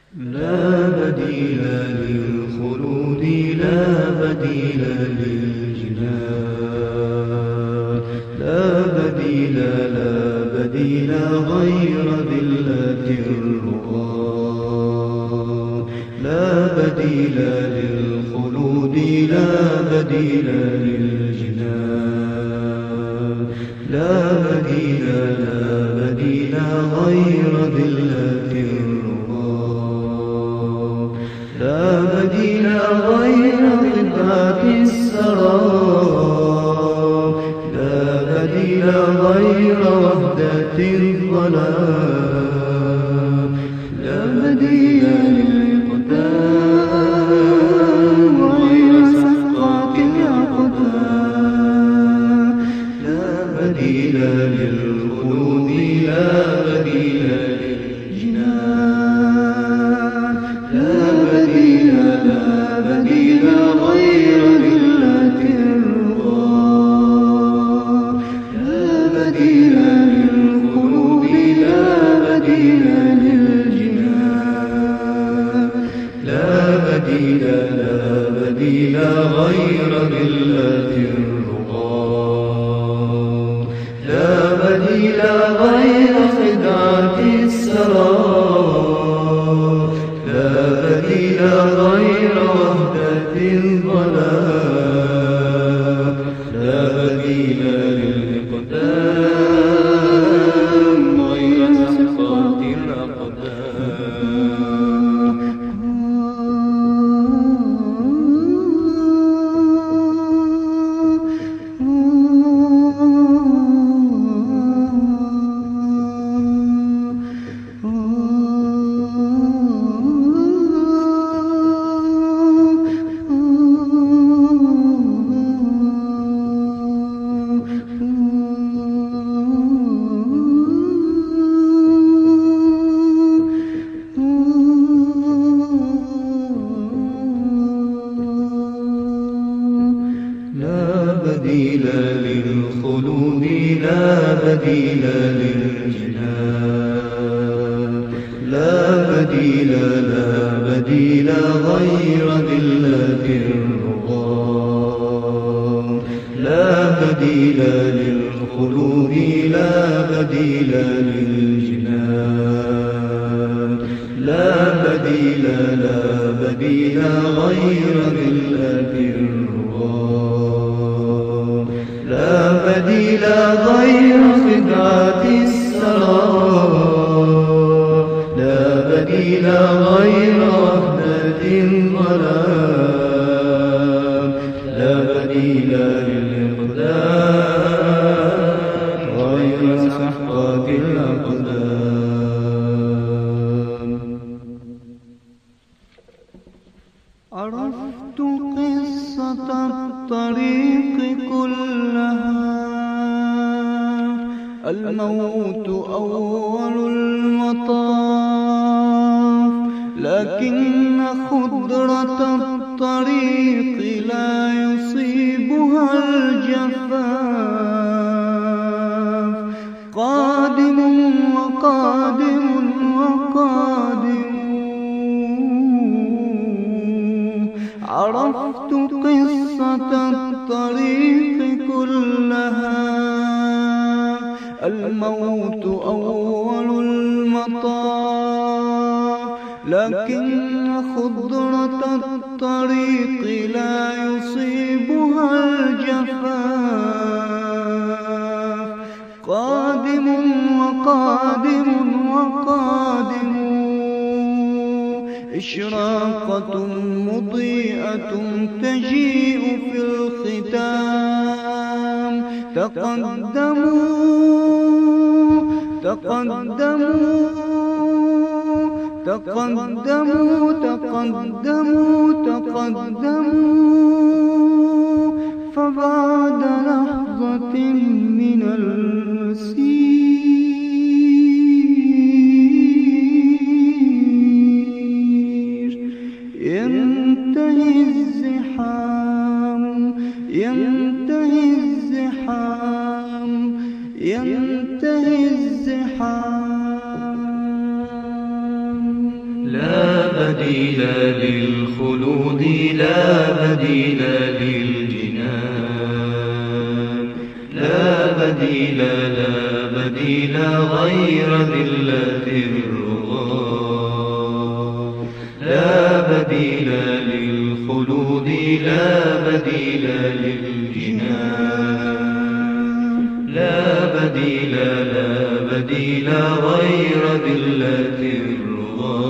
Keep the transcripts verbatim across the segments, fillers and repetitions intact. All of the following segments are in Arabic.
لا بديل للخلود لا بديل للجنان لا بديل لا بديل غير ذلة الرضا لا بديل للخلود لا بديل للجنان لا بديل لا بديل غير ذلة الرضا لا بديل غير خفاف السراب لا بديل غير وحدة الظلام لا بديل للقدام غير سقط الأقدام لا بديل للخلود لا بديل للجنان لا بديل لا بديل غير ذلة الرضا لا بديل للخلود لا بديل للجنان لا بديل لا بديل غير ذلة الرضا لا بديل غير خدعة السراب لا بديل غير وحدة الظلام لا بديل للإقدام غير سقط الأقدام لا بديل للخلود لا بديل للجنان لا بديل لا بديل غير ذلة الرضا لا بديل للخلود لا بديل للجنان لا بديل لا بديل غير ذلة الرضا لا بديل غير خدعة السراب لا بديل غير وحدة الظلام لا بديل للإقدام غير سحقة الأقدام عرفت قصة الطريق كلها الموت أول المطاف لكن خضرة الطريق لا يصيبها الجفاف قادم وقادم وقادم عرفت قصة الطريق كلها الموت أول المطاف لكن خضرة الطريق لا يصيبها الجفاف قادم وقادم وقادم إشراقة مضيئة تجيء في الختام تقدموا تقدموا تقدموا تقدموا تقدموا فبعد لحظة من المسير ينتهي الزحام ينتهي الزحام ينتهي الزحام لا بديل للخلود لا بديل للجنان لا بديل لا بديل غير ذلة الرضا لا بديل للخلود لا بديل للجنان لا بديل لا بديل غير ذلة الرضا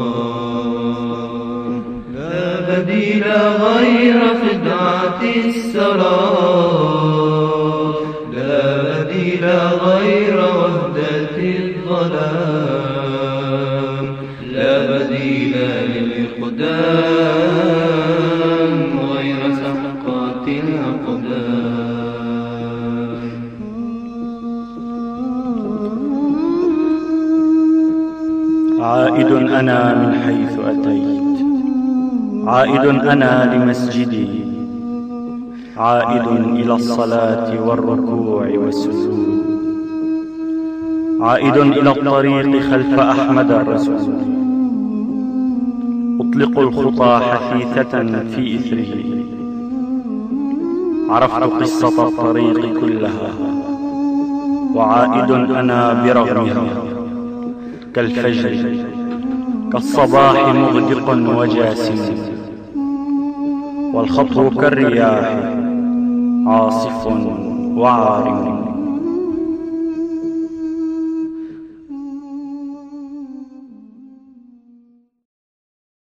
لا بديل غير خدعة السراب لا بديل غير وحدة الظلام لا بديل للإقدام غير سحقات الأقدام عائد أنا من حيث أتيت عائد أنا لمسجدي عائد إلى الصلاة والركوع والسجود عائد إلى الطريق خلف أحمد الرسول أطلق الخطى حثيثة في إثره عرفت قصة الطريق كلها وعائد أنا برغمها كالفجر كالصباح مغدق وجاسم والخطو كالرياح عاصف وعارم